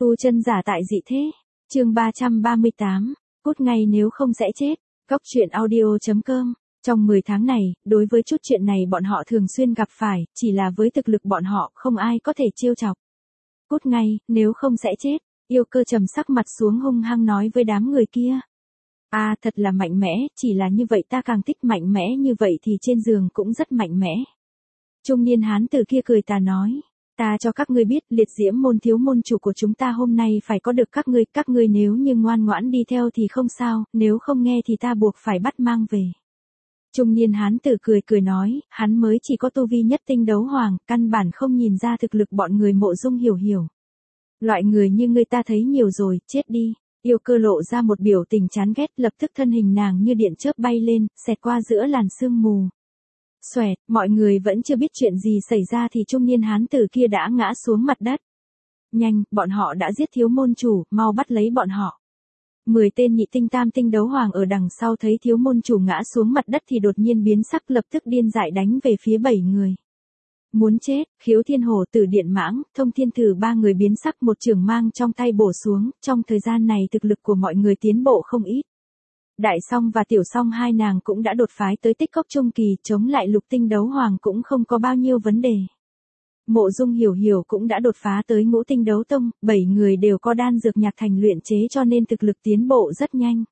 Tu chân giả tại dị thế. Chương 338. Cút ngay nếu không sẽ chết. Cóc truyện audio.com. Trong 10 tháng này, đối với chút chuyện này bọn họ thường xuyên gặp phải, chỉ là với thực lực bọn họ không ai có thể trêu chọc. Cút ngay, nếu không sẽ chết. Yêu Cơ trầm sắc mặt xuống hung hăng nói với đám người kia. À thật là mạnh mẽ, chỉ là như vậy ta càng thích mạnh mẽ như vậy thì trên giường cũng rất mạnh mẽ. Trung niên hán tử kia cười tà nói. Ta cho các ngươi biết liệt diễm môn thiếu môn chủ của chúng ta hôm nay phải có được các ngươi nếu như ngoan ngoãn đi theo thì không sao, nếu không nghe thì ta buộc phải bắt mang về. Trung niên hán tử cười nói, hắn mới chỉ có tu vi nhất tinh đấu hoàng, căn bản không nhìn ra thực lực bọn người Mộ Dung hiểu. Loại người như ngươi ta thấy nhiều rồi, chết đi. Yêu Cơ lộ ra một biểu tình chán ghét, lập tức thân hình nàng như điện chớp bay lên, xẹt qua giữa làn sương mù. Xoẹt, mọi người vẫn chưa biết chuyện gì xảy ra thì trung niên hán tử kia đã ngã xuống mặt đất. Nhanh, bọn họ đã giết thiếu môn chủ, mau bắt lấy bọn họ. 10 tên nhị tinh tam tinh đấu hoàng ở đằng sau thấy thiếu môn chủ ngã xuống mặt đất thì đột nhiên biến sắc, lập tức điên dại đánh về phía 7 người. Muốn chết, Khiếu Thiên Hổ, Tử Điện Mãng, Thông Thiên Thử ba người biến sắc, một trường mang trong tay bổ xuống, trong thời gian này thực lực của mọi người tiến bộ không ít. Đại Song và Tiểu Song hai nàng cũng đã đột phái tới tích cốc trung kỳ, chống lại lục tinh đấu hoàng cũng không có bao nhiêu vấn đề. Mộ Dung hiểu cũng đã đột phá tới ngũ tinh đấu tông, 7 người đều có đan dược nhạc thành luyện chế cho nên thực lực tiến bộ rất nhanh.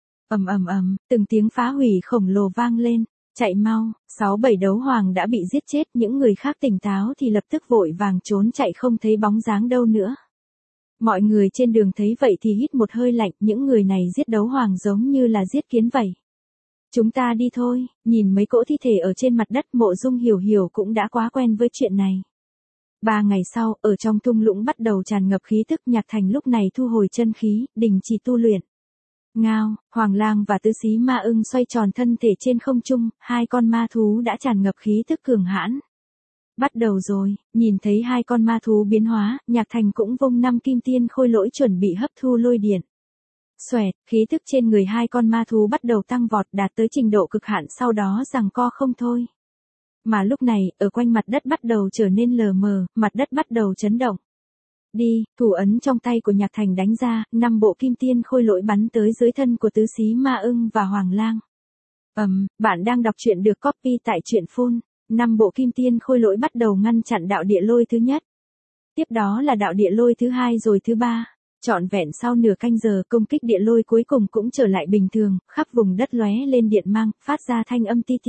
Từng tiếng phá hủy khổng lồ vang lên, chạy mau, 6-7 đấu hoàng đã bị giết chết, những người khác tỉnh táo thì lập tức vội vàng trốn chạy không thấy bóng dáng đâu nữa. Mọi người trên đường thấy vậy thì hít một hơi lạnh, những người này giết đấu hoàng giống như là giết kiến vậy. Chúng ta đi thôi, nhìn mấy cỗ thi thể ở trên mặt đất, Mộ Dung hiểu cũng đã quá quen với chuyện này. 3 ngày sau, ở trong thung lũng bắt đầu tràn ngập khí tức, Nhạc Thành lúc này thu hồi chân khí, đình chỉ tu luyện. Ngao, Hoàng Lang và Tứ Xí Ma Ưng xoay tròn thân thể trên không trung, hai con ma thú đã tràn ngập khí tức cường hãn. Bắt đầu rồi, nhìn thấy hai con ma thú biến hóa, Nhạc Thành cũng vung 5 kim tiên khôi lỗi chuẩn bị hấp thu lôi điện. Xoẹt, khí tức trên người hai con ma thú bắt đầu tăng vọt, đạt tới trình độ cực hạn, sau đó giằng co không thôi. Mà lúc này, ở quanh mặt đất bắt đầu trở nên lờ mờ, mặt đất bắt đầu chấn động. Đi, thủ ấn trong tay của Nhạc Thành đánh ra, 5 bộ kim tiên khôi lỗi bắn tới dưới thân của Tứ Xí Ma Ưng và Hoàng Lang. Bạn đang đọc truyện được copy tại truyện phun. 5 bộ kim tiên khôi lỗi bắt đầu ngăn chặn đạo địa lôi thứ nhất. Tiếp đó là đạo địa lôi thứ hai rồi thứ ba. Trọn vẹn sau nửa canh giờ công kích địa lôi cuối cùng cũng trở lại bình thường, khắp vùng đất lóe lên điện mang, phát ra thanh âm ti ti.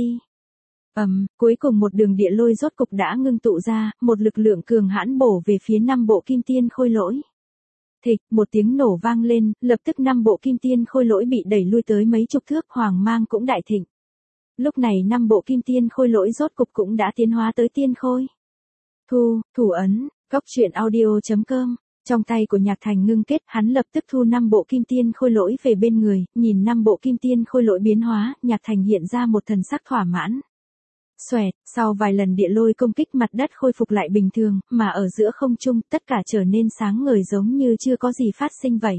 Cuối cùng một đường địa lôi rốt cục đã ngưng tụ ra, một lực lượng cường hãn bổ về phía 5 bộ kim tiên khôi lỗi. Thịch, một tiếng nổ vang lên, lập tức 5 bộ kim tiên khôi lỗi bị đẩy lui tới mấy chục thước, hoàng mang cũng đại thịnh. Lúc này 5 bộ kim tiên khôi lỗi rốt cục cũng đã tiến hóa tới tiên khôi. Thủ ấn, cóc truyện audio.com. Trong tay của Nhạc Thành ngưng kết, hắn lập tức thu 5 bộ kim tiên khôi lỗi về bên người, nhìn 5 bộ kim tiên khôi lỗi biến hóa, Nhạc Thành hiện ra một thần sắc thỏa mãn. Xoẹt, sau vài lần địa lôi công kích, mặt đất khôi phục lại bình thường, mà ở giữa không trung, tất cả trở nên sáng ngời giống như chưa có gì phát sinh vậy.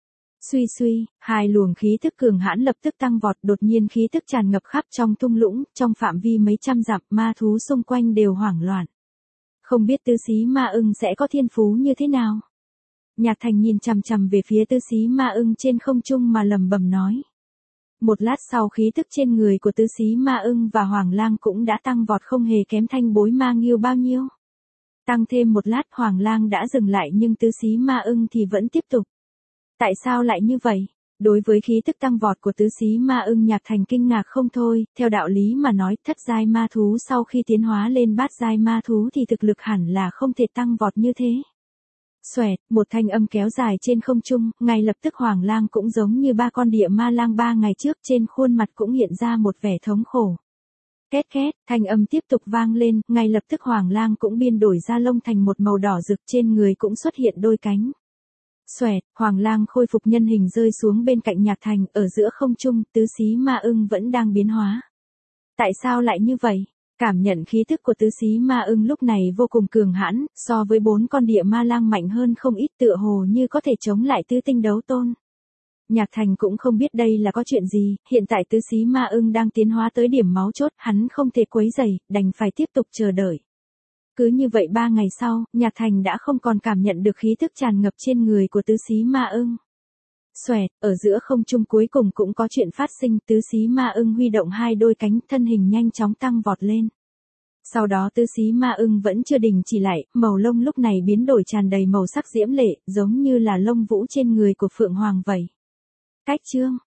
Suy, hai luồng khí thức cường hãn lập tức tăng vọt, đột nhiên khí thức tràn ngập khắp trong thung lũng, trong phạm vi mấy trăm dặm, ma thú xung quanh đều hoảng loạn. Không biết Tứ Xí Ma Ưng sẽ có thiên phú như thế nào? Nhạc Thành nhìn chằm chằm về phía Tứ Xí Ma Ưng trên không trung mà lẩm bẩm nói. Một lát sau khí thức trên người của Tứ Xí Ma Ưng và Hoàng Lang cũng đã tăng vọt không hề kém Thanh Bối Ma Nghiêu bao nhiêu. Tăng thêm một lát Hoàng Lang đã dừng lại nhưng Tứ Xí Ma Ưng thì vẫn tiếp tục. Tại sao lại như vậy? Đối với khí tức tăng vọt của Tứ Xí Ma Ưng, Nhạc Thành kinh ngạc không thôi, theo đạo lý mà nói, thất giai ma thú sau khi tiến hóa lên bát giai ma thú thì thực lực hẳn là không thể tăng vọt như thế. Xoẹt, một thanh âm kéo dài trên không trung, ngay lập tức Hoàng Lang cũng giống như 3 con địa ma lang 3 ngày trước, trên khuôn mặt cũng hiện ra một vẻ thống khổ. Két, thanh âm tiếp tục vang lên, ngay lập tức Hoàng Lang cũng biến đổi ra lông thành một màu đỏ rực, trên người cũng xuất hiện đôi cánh. Xoẹt, Hoàng Lang khôi phục nhân hình rơi xuống bên cạnh Nhạc Thành, ở giữa không trung, Tứ Xí Ma Ưng vẫn đang biến hóa. Tại sao lại như vậy? Cảm nhận khí thức của Tứ Xí Ma Ưng lúc này vô cùng cường hãn, so với 4 con địa ma lang mạnh hơn không ít, tựa hồ như có thể chống lại tứ tinh đấu tôn. Nhạc Thành cũng không biết đây là có chuyện gì, hiện tại Tứ Xí Ma Ưng đang tiến hóa tới điểm máu chốt, hắn không thể quấy rầy, đành phải tiếp tục chờ đợi. Cứ như vậy 3 ngày sau, Nhạc Thành đã không còn cảm nhận được khí tức tràn ngập trên người của tứ xí ma ưng. Xoẹt, ở giữa không trung cuối cùng cũng có chuyện phát sinh, tứ xí ma ưng huy động hai đôi cánh, thân hình nhanh chóng tăng vọt lên. Sau đó tứ xí ma ưng vẫn chưa đình chỉ lại, màu lông lúc này biến đổi tràn đầy màu sắc diễm lệ, giống như là lông vũ trên người của Phượng Hoàng vậy. Cách chương